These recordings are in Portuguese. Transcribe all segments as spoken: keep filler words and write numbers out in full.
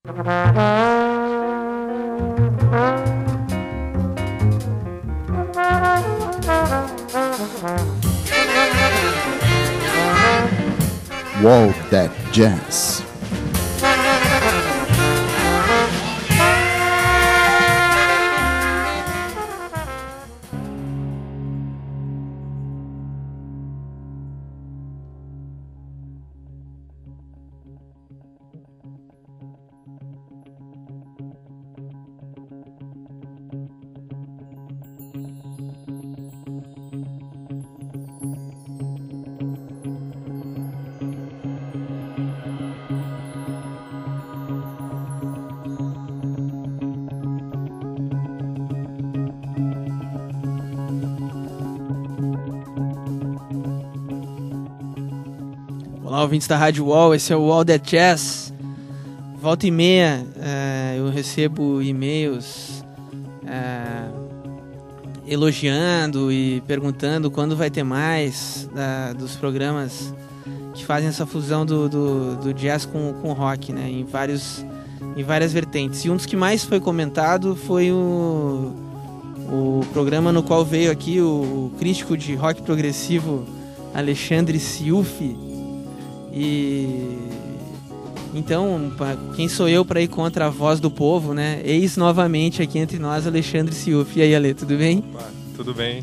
Wall That Jazz. Olá, ouvintes da Rádio Wall, esse é o Wall That Jazz. Volta e meia, uh, eu recebo e-mails uh, elogiando e perguntando quando vai ter mais uh, dos programas que fazem essa fusão do, do, do jazz com o rock, né, em, vários, em várias vertentes. E um dos que mais foi comentado foi o, o programa no qual veio aqui o, o crítico de rock progressivo Alexandre Siufi. E então, quem sou eu para ir contra a voz do povo, né? Eis novamente aqui entre nós Alexandre Siufi. E aí, Ale, tudo bem? Opa, tudo bem.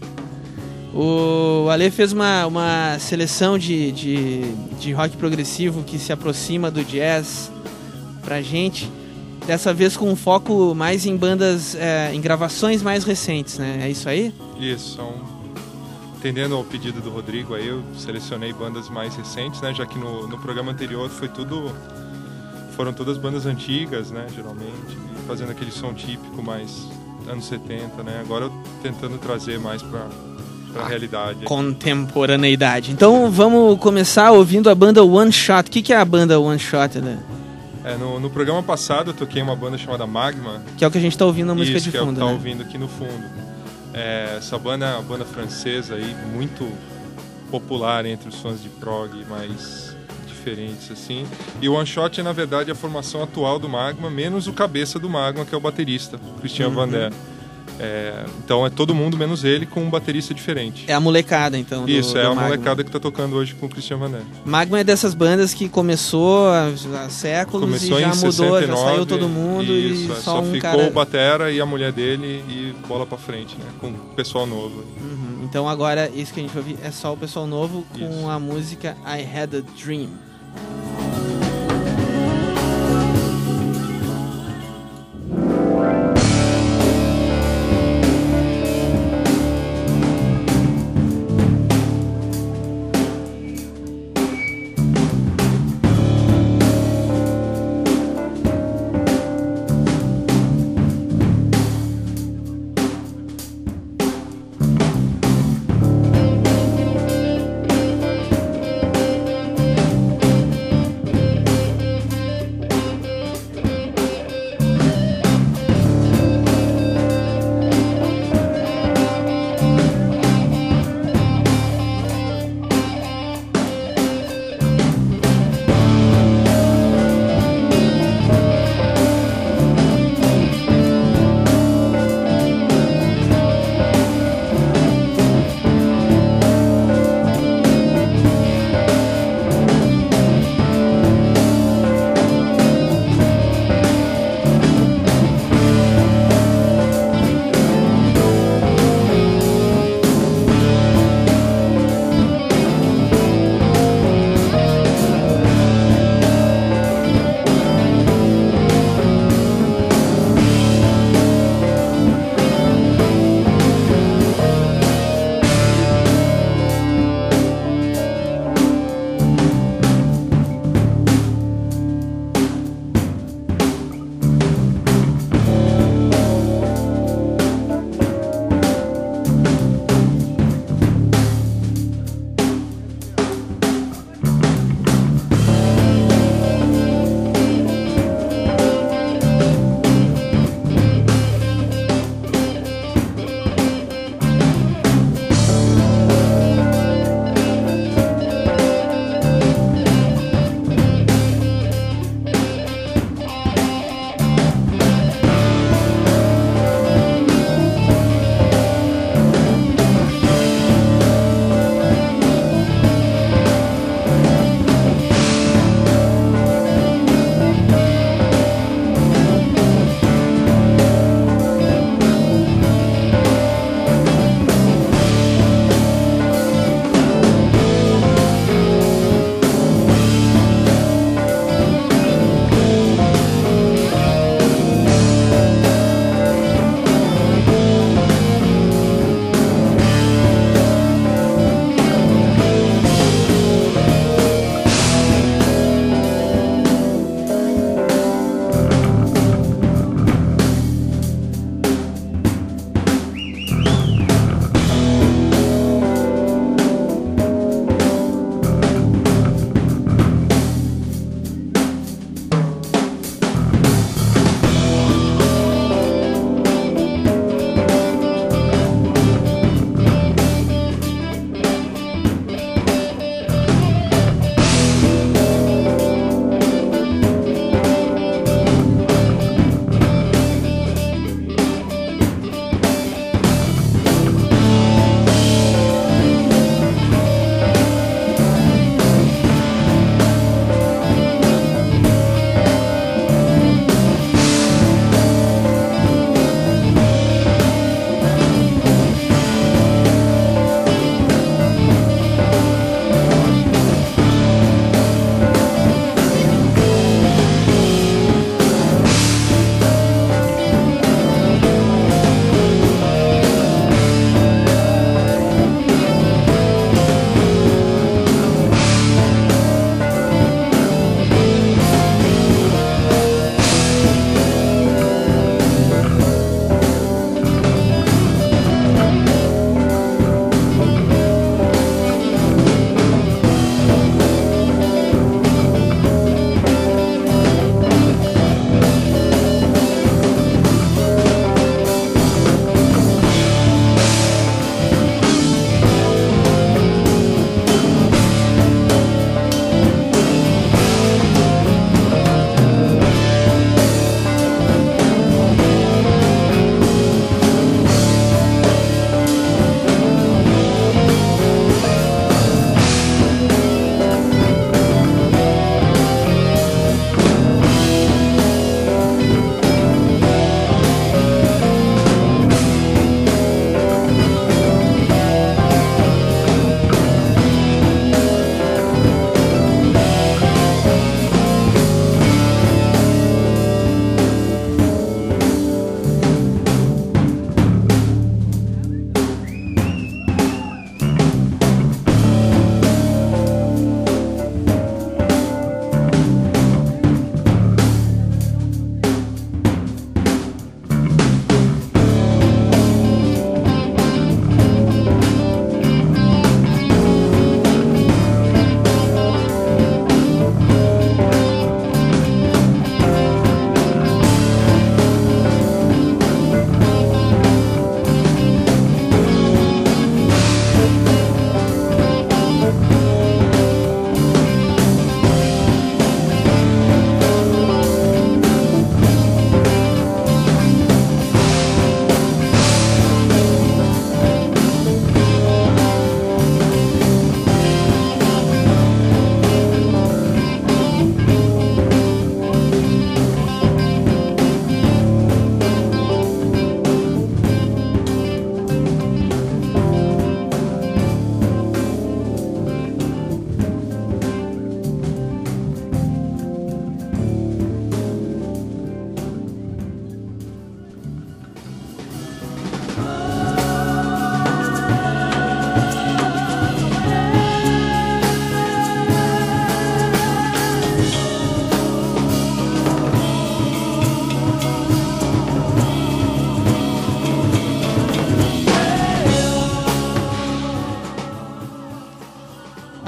O Ale fez uma, uma seleção de, de, de rock progressivo que se aproxima do jazz pra gente. Dessa vez com um foco mais em bandas, é, em gravações mais recentes, né? É isso aí? Isso, são... Atendendo ao pedido do Rodrigo, aí eu selecionei bandas mais recentes, né? Já que no, no programa anterior foi tudo, foram todas bandas antigas, né? Geralmente, fazendo aquele som típico mais anos setenta, né? Agora eu tentando trazer mais para a realidade. Contemporaneidade. Então vamos começar ouvindo a banda One Shot. O que, que é a banda One Shot, né? É, no, no programa passado eu toquei uma banda chamada Magma. Que é o que a gente está ouvindo na música Isso, de que fundo, é o que tá né? ouvindo aqui no fundo. É, essa banda é uma banda francesa aí, muito popular entre os fãs de prog mais diferentes, assim. E o One Shot é, na verdade, a formação atual do Magma, menos o cabeça do Magma, que é o baterista, Christian Uhum. Vander. É, então é todo mundo menos ele com um baterista diferente. É a molecada, então, do, Isso, do é a Magma. molecada que tá tocando hoje com o Christian Vander. Magma é dessas bandas que começou há, há séculos Começou e já em mudou, sessenta e já nove, saiu todo mundo isso, e é, só, só um ficou cara... o batera e a mulher dele e bola pra frente, né? Com o pessoal novo. Uhum. Então agora, isso que a gente vai ouvir é só o pessoal novo com Isso. a música I Had a Dream.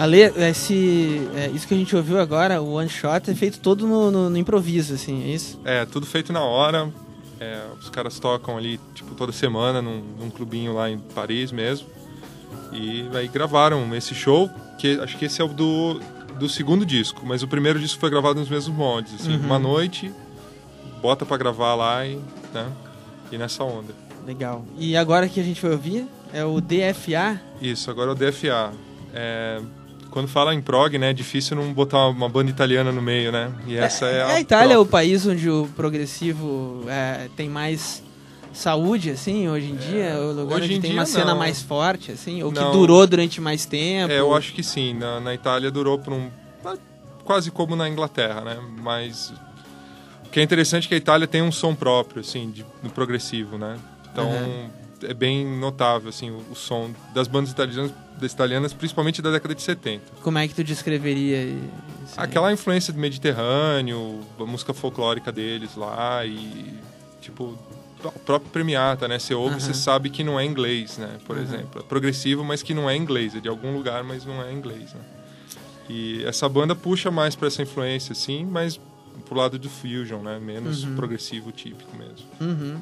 Ale, esse, é, isso que a gente ouviu agora, o one shot, é feito todo no, no, no improviso, assim, é isso? É, tudo feito na hora. É, os caras tocam ali, tipo, toda semana num, num clubinho lá em Paris mesmo. E aí gravaram esse show, que acho que esse é o do, do segundo disco, mas o primeiro disco foi gravado nos mesmos moldes, assim, Uhum. uma noite, bota pra gravar lá e, né, e nessa onda. Legal. E agora que a gente vai ouvir é o D F A. Isso, agora é o D F A. É, quando fala em prog, né, é difícil não botar uma banda italiana no meio, né? E essa é, é a, a Itália é o prog. país onde o progressivo é, tem mais saúde, assim, hoje em dia? É, o lugar hoje onde em tem dia, uma cena não. mais forte, assim? Ou que Não. durou durante mais tempo? É, eu acho que sim. Na, na Itália durou por um... quase como na Inglaterra, né? Mas o que é interessante é que a Itália tem um som próprio, assim, de, no progressivo, né? Então... Uhum. É bem notável, assim, o, o som das bandas italianas, das italianas, principalmente da década de setenta. Como é que tu descreveria isso aí? Aquela influência do Mediterrâneo, a música folclórica deles lá e, tipo, o próprio Premiata, né? Você ouve, Uhum. você sabe que não é inglês, né? Por Uhum. exemplo. É progressivo, mas que não é inglês. É de algum lugar, mas não é inglês, né? E essa banda puxa mais para essa influência, assim, mas pro lado do fusion, né? Menos Uhum. progressivo típico mesmo. Uhum.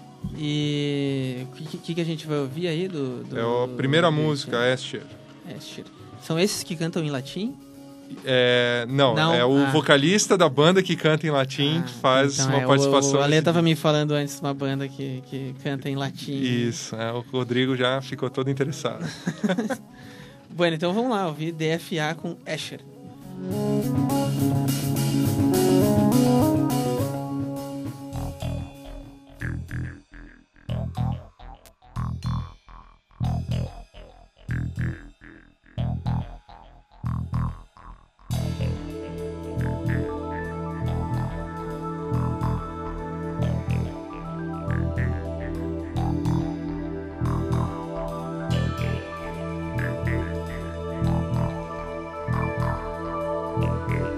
E o que, que, que a gente vai ouvir aí do... do É a primeira do- música, Escher. Escher. São esses que cantam em latim? É, não, Não? é o Ah. vocalista da banda que canta em latim, Ah, que faz então uma é, participação. O, o Ale nesse tava disco. me falando antes de uma banda que, que canta em latim. Isso, é, o Rodrigo já ficou todo interessado. Bueno, então vamos lá, ouvir D F A com Escher. Thank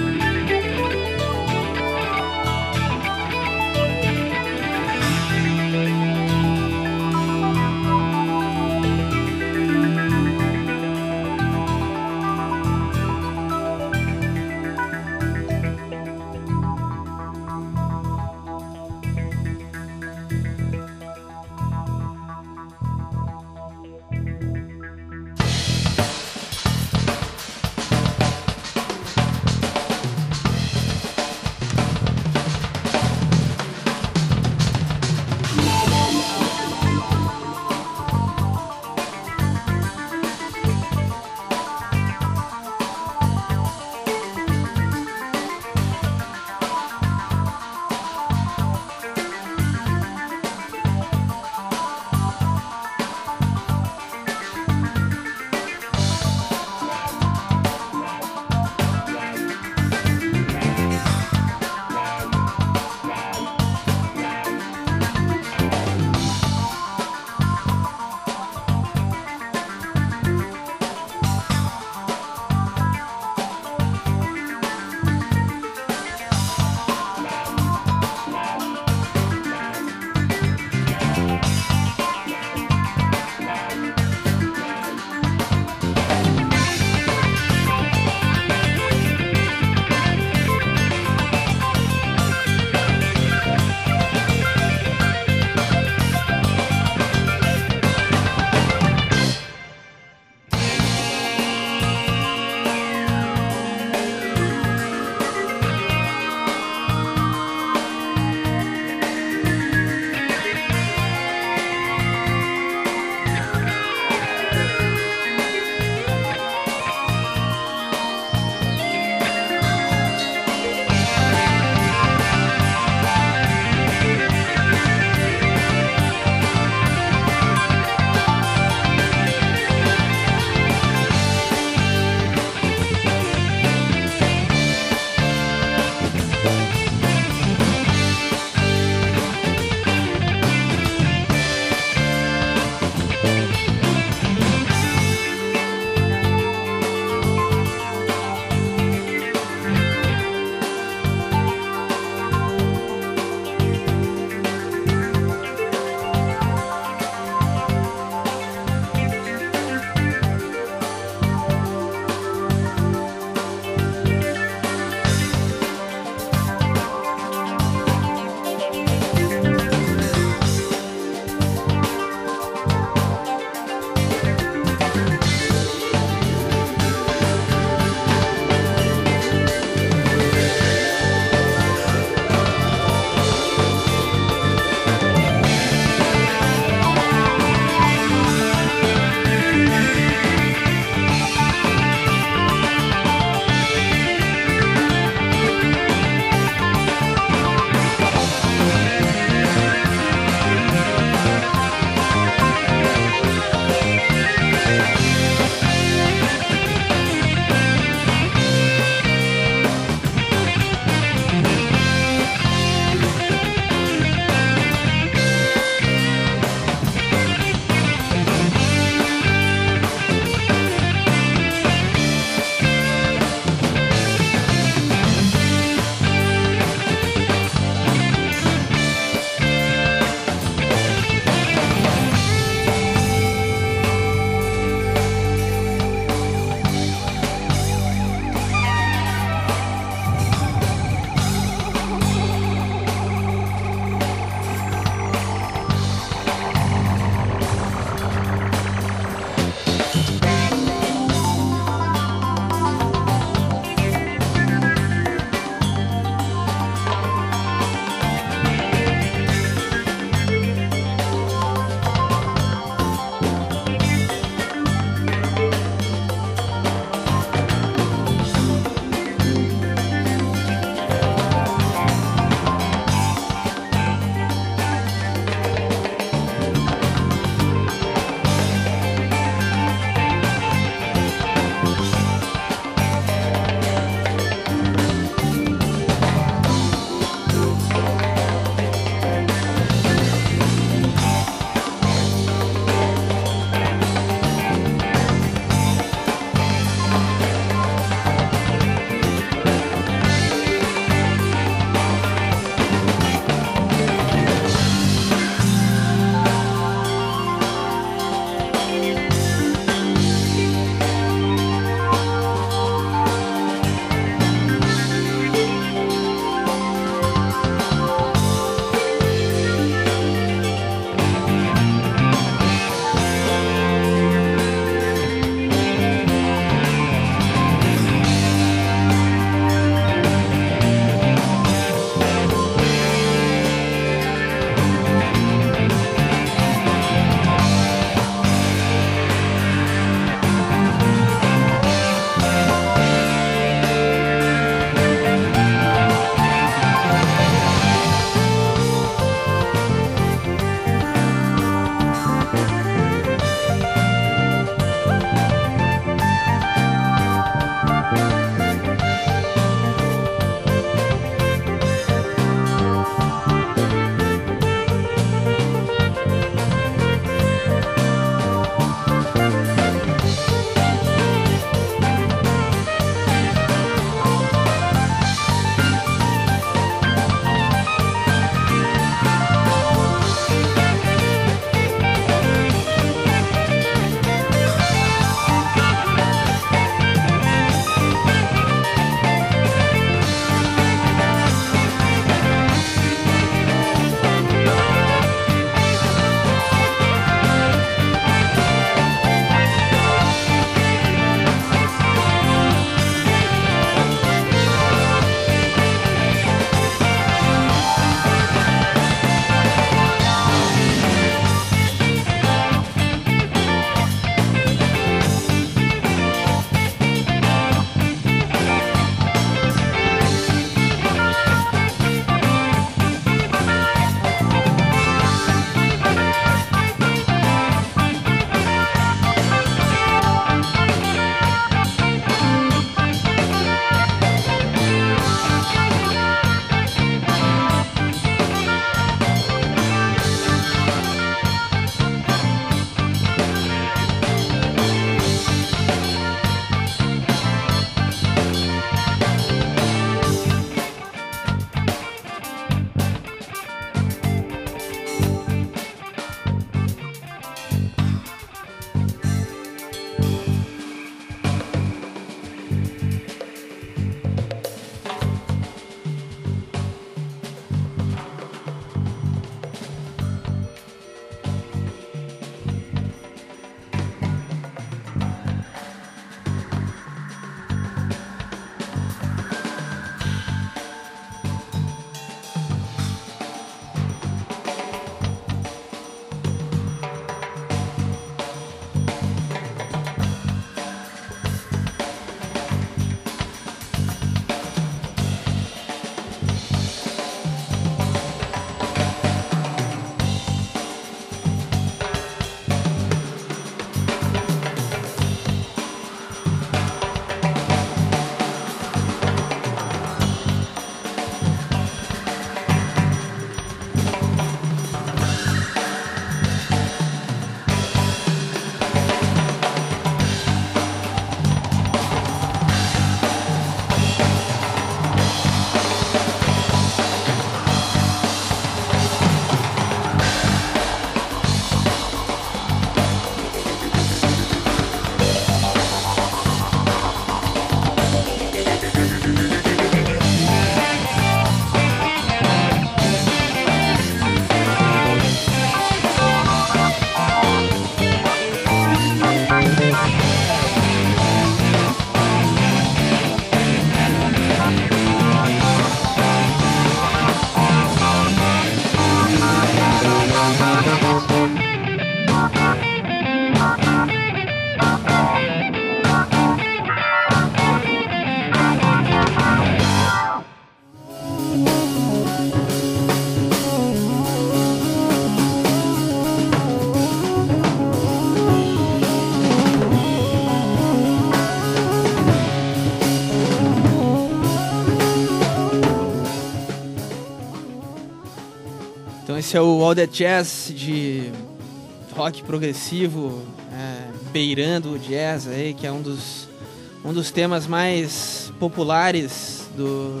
Esse é o All That Jazz de rock progressivo, é, beirando o jazz aí, que é um dos, um dos temas mais populares do,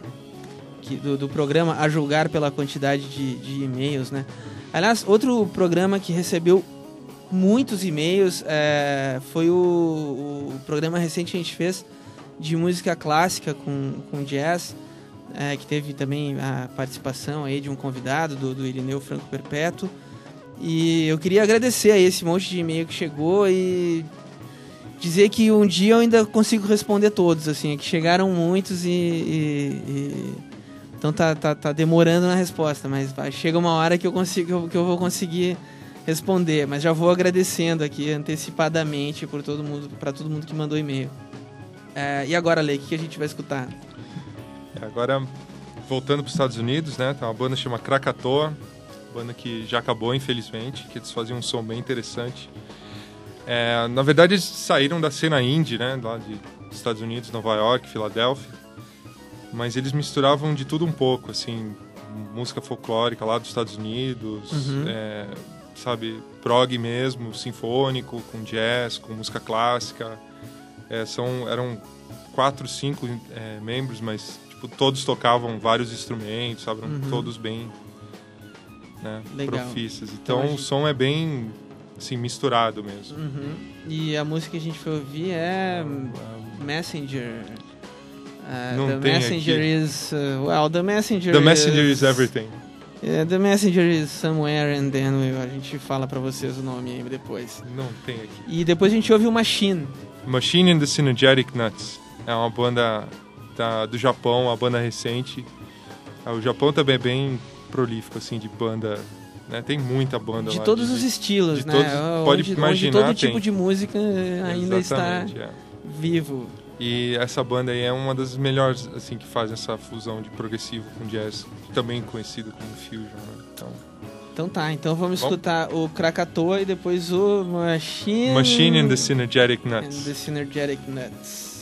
que, do, do programa, a julgar pela quantidade de, de e-mails, né? Aliás, outro programa que recebeu muitos e-mails é, foi o, o programa recente que a gente fez de música clássica com, com jazz, é, que teve também a participação aí de um convidado, do, do Irineu Franco Perpétuo. E eu queria agradecer a esse monte de e-mail que chegou e dizer que um dia eu ainda consigo responder todos, assim, que chegaram muitos e... e, e... Então tá, tá, tá demorando na resposta, mas vai, chega uma hora que eu, consigo, que eu vou conseguir responder. Mas já vou agradecendo aqui antecipadamente por todo mundo, para todo mundo que mandou e-mail. É, e agora, Lei, o que a gente vai escutar? Agora, voltando para os Estados Unidos, né? Tem uma banda que chama Krakatoa, banda que já acabou, infelizmente, que eles faziam um som bem interessante. É, na verdade, eles saíram da cena indie, né? Lá de Estados Unidos, Nova York, Filadélfia. Mas eles misturavam de tudo um pouco, assim, música folclórica lá dos Estados Unidos, uhum. é, sabe, prog mesmo, sinfônico, com jazz, com música clássica. É, são, eram quatro, cinco é, membros, mas tipo, todos tocavam vários instrumentos, sabe, eram uhum. todos bem, né, profissas. Então, então gente... o som é bem assim, misturado mesmo. Uhum. E a música que a gente foi ouvir é um, Messenger. Uh, Não the tem Messenger aqui. is uh, well, the Messenger. The Messenger is, is everything. Yeah, the Messenger is somewhere and then we, a gente fala pra vocês o nome aí depois. Não tem aqui. E depois a gente ouve o Machine. Machine and the Synergetic Nuts. É uma banda da, do Japão, uma banda recente. O Japão também é bem prolífico assim de banda, né? Tem muita banda de lá. Todos de, os estilos, de né? Todos, pode onde, imaginar, onde todo tem. tipo de música ainda Exatamente, está é. vivo. E essa banda aí é uma das melhores, assim, que faz essa fusão de progressivo com jazz, também conhecido como fusion, né? Então, então tá, então vamos Bom. escutar o Krakatoa e depois o Machine... Machine and the Synergetic Nuts. And the Synergetic Nuts.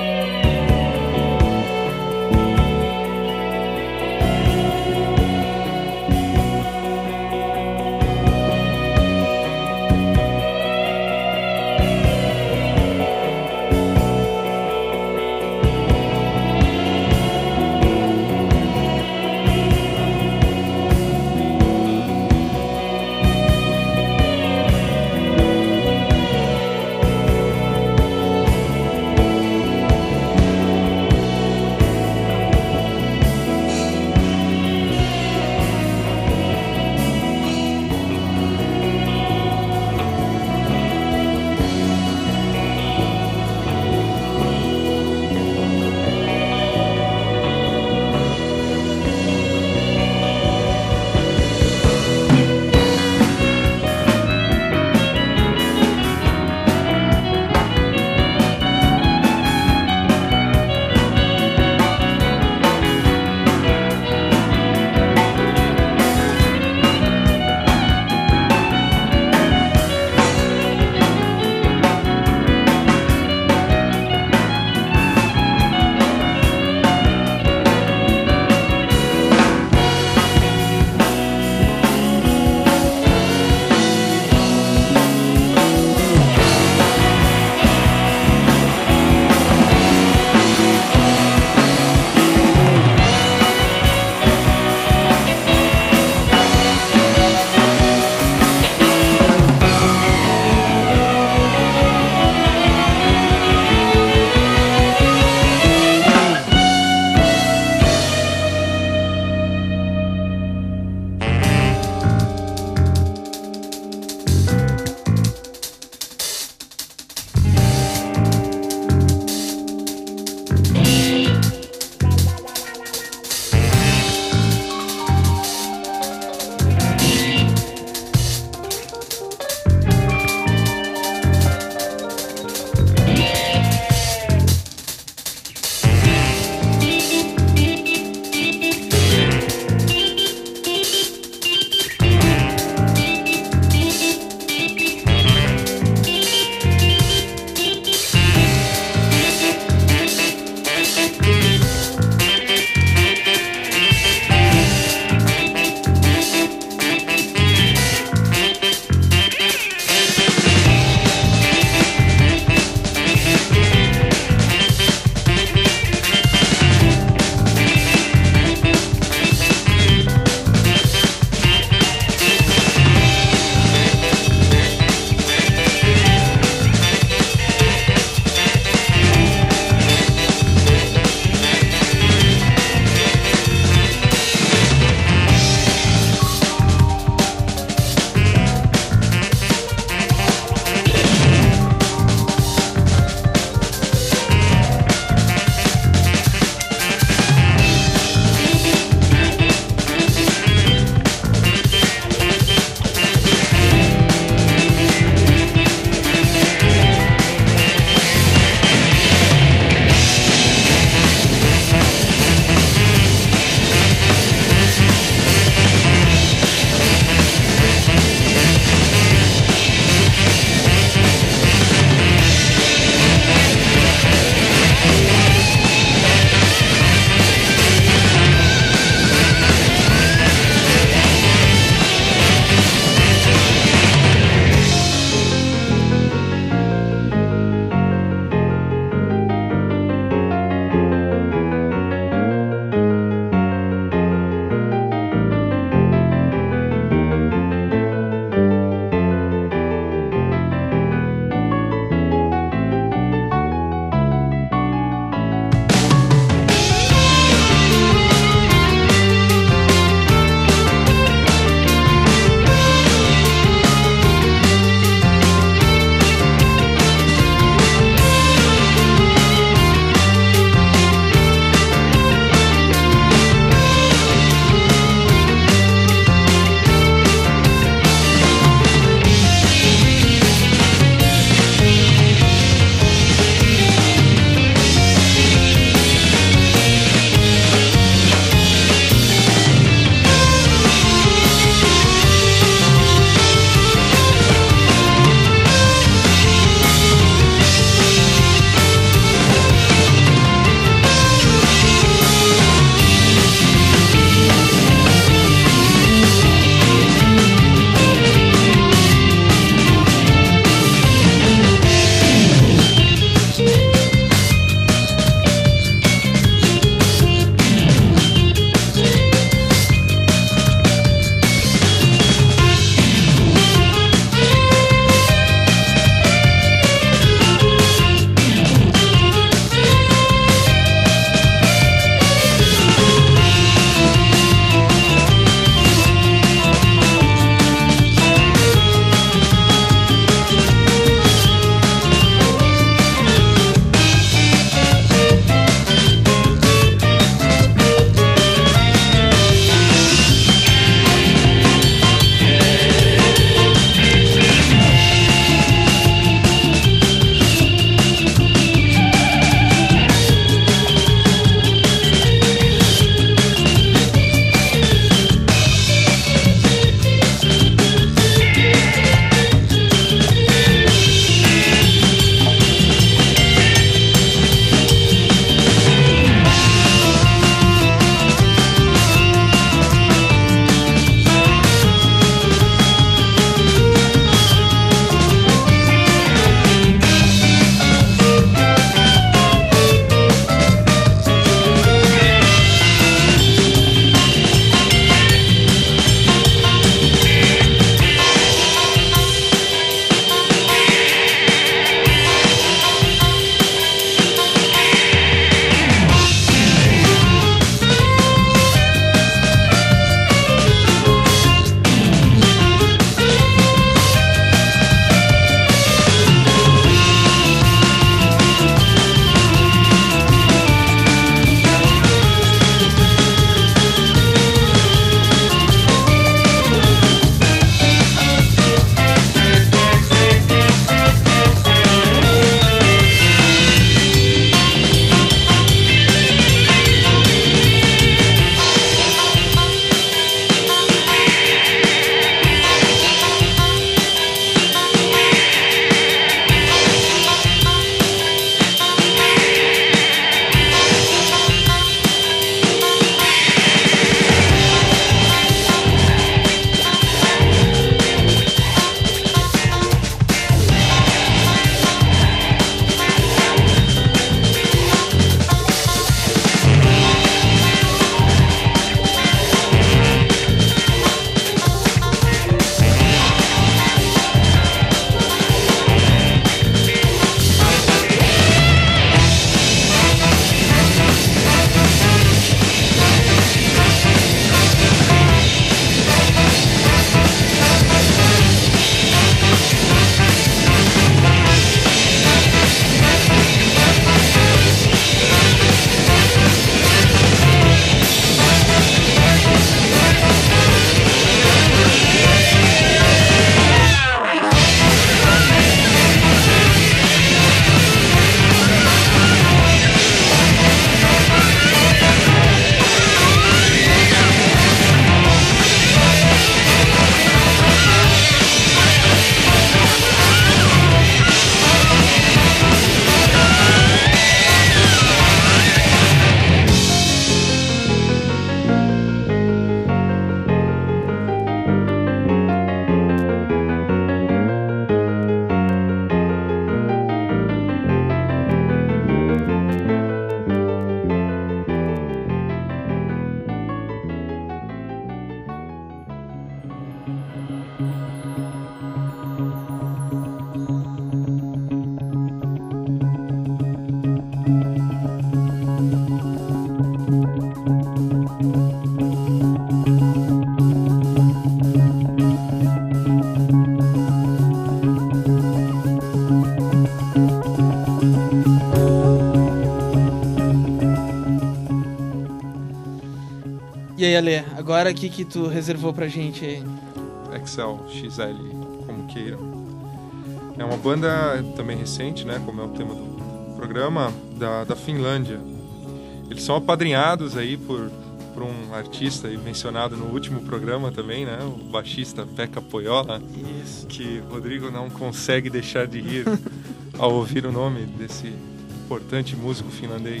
Ale, agora o que que tu reservou pra gente aí? Excel, X L, como queiram. É uma banda também recente, né, como é o tema do programa, da, da Finlândia. Eles são apadrinhados aí por, por um artista aí mencionado no último programa também, né, o baixista Pekka Pohjola. Isso. Que o Rodrigo não consegue deixar de rir ao ouvir o nome desse importante músico finlandês.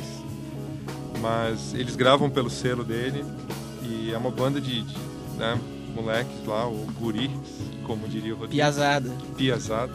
Mas eles gravam pelo selo dele e é uma banda de, de né, moleques lá, o guris, como diria o Rodrigo. Piazada. Piazada.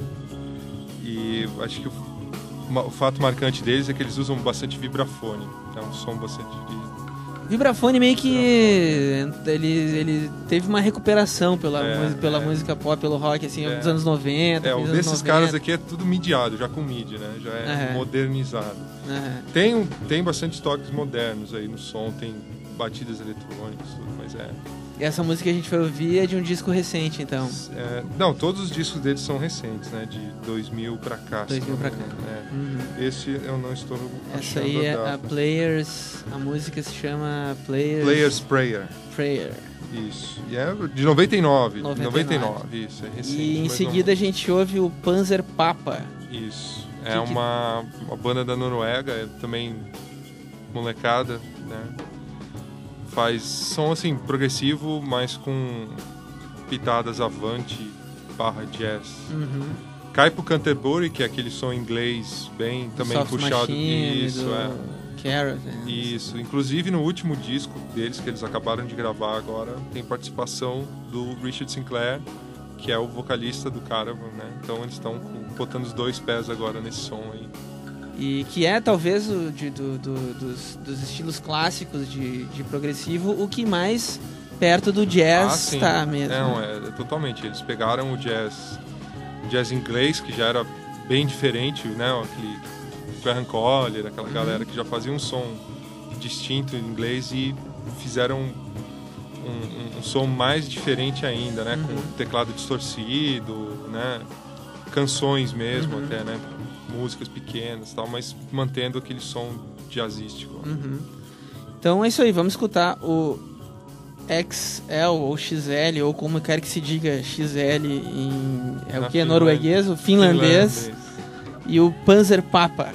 E acho que o, o fato marcante deles é que eles usam bastante vibrafone. É um som bastante de... Vibrafone meio que ele, ele teve uma recuperação pela, É, música, pela é. música pop, pelo rock, assim, É. dos anos noventa. É, fim o dos anos desses noventa. caras aqui é tudo midiado, já com midi, né? Já é Aham. modernizado. Aham. Tem, um- tem bastante toques modernos aí no som, tem batidas eletrônicas, tudo, mas é, E essa música que a gente foi ouvir é de um disco recente, então. é... Não, todos os discos deles são recentes, né? De dois mil pra cá. dois mil se pra não cá. me engano, Uhum. é. Esse eu não estou Essa achando aí é a a data. Players, a música se chama Players, Players Prayer. Prayer. Isso. E é de noventa e nove. noventa e noventa e nove. nove, isso, é recente. E em mas seguida a gente ouve o Panzer Papa. não... Isso. Que É que- uma, uma banda da Noruega, é também molecada, né? Faz som assim, progressivo, mas com pitadas avante barra jazz. Uhum. Cai pro Canterbury, que é aquele som inglês bem também Soft puxado. Machine, Isso, do é. Caravan. Isso. Inclusive no último disco deles, que eles acabaram de gravar agora, tem participação do Richard Sinclair, que é o vocalista do Caravan, né? Então eles estão botando os dois pés agora nesse som aí. E que é talvez o de, do, do- dos, dos estilos clássicos de, de progressivo o que mais perto do jazz Ah, sim. tá mesmo. Não, é, é totalmente. Eles pegaram o jazz, o jazz inglês, que já era bem diferente, né? Aquele Graham Collier, aquela Uhum. galera que já fazia um som distinto em inglês e fizeram um, um- um som mais diferente ainda, né? Uhum. Com teclado distorcido, né? Canções mesmo Uhum. até, né? Músicas pequenas e tal, mas mantendo aquele som jazzístico. Uhum. Então é isso aí, vamos escutar o X L ou X L, ou como quer que se diga X L em... é Na o que? Finlândia. Norueguês, o finlandês, e o Panzer Papa.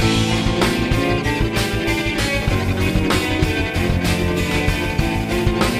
Thank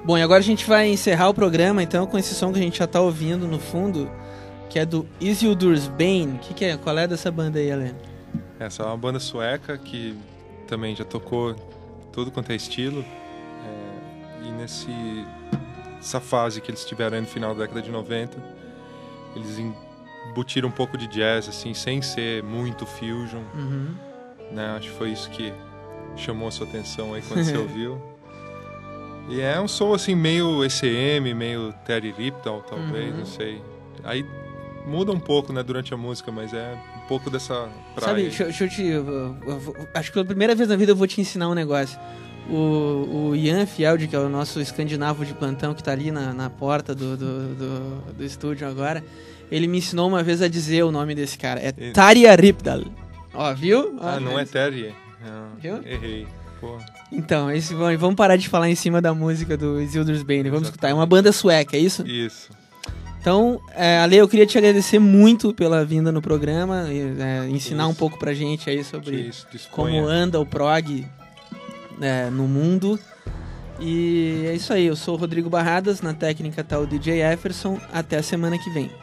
Bom, e agora a gente vai encerrar o programa, então, com esse som que a gente já tá ouvindo no fundo, que é do Isildur's Bane. Que que é? Qual é dessa banda aí, Alê? Essa é uma banda sueca que também já tocou tudo quanto é estilo. É, e nesse, nessa fase que eles tiveram no final da década de noventa, eles embutiram um pouco de jazz, assim, sem ser muito fusion. Uhum. Né? Acho que foi isso que chamou a sua atenção aí quando você ouviu. E é um som assim meio E C M, meio Terry Ripton, talvez, Uhum. não sei. Aí muda um pouco, né, durante a música, mas é um pouco dessa praia. Sabe, deixa, deixa eu te... eu- eu- eu- acho que pela primeira vez na vida eu vou te ensinar um negócio. O, o Ian Field, que é o nosso escandinavo de plantão, que tá ali na, na porta do, do, do, do estúdio agora, ele me ensinou uma vez a dizer o nome desse cara. É Ele- Tarja Ripdal. Ó, viu? Ó, Ah, não é mas- Terry? Não, Viu? errei. Pô. Então, esse, vamos parar de falar em cima da música do Isildur's Bane. Vamos escutar. É uma banda sueca, é isso? Isso. Então, é, Ale, eu queria te agradecer muito pela vinda no programa, e, é, ensinar Isso. um pouco pra gente aí Que sobre isso, disponha. como anda o prog é, no mundo. E é isso aí, eu sou o Rodrigo Barradas, na técnica tá o D J Efferson. Até a semana que vem.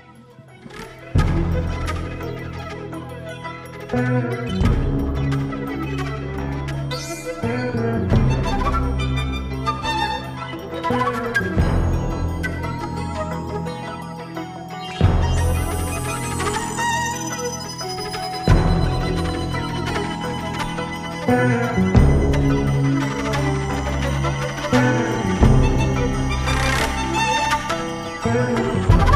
Thank you.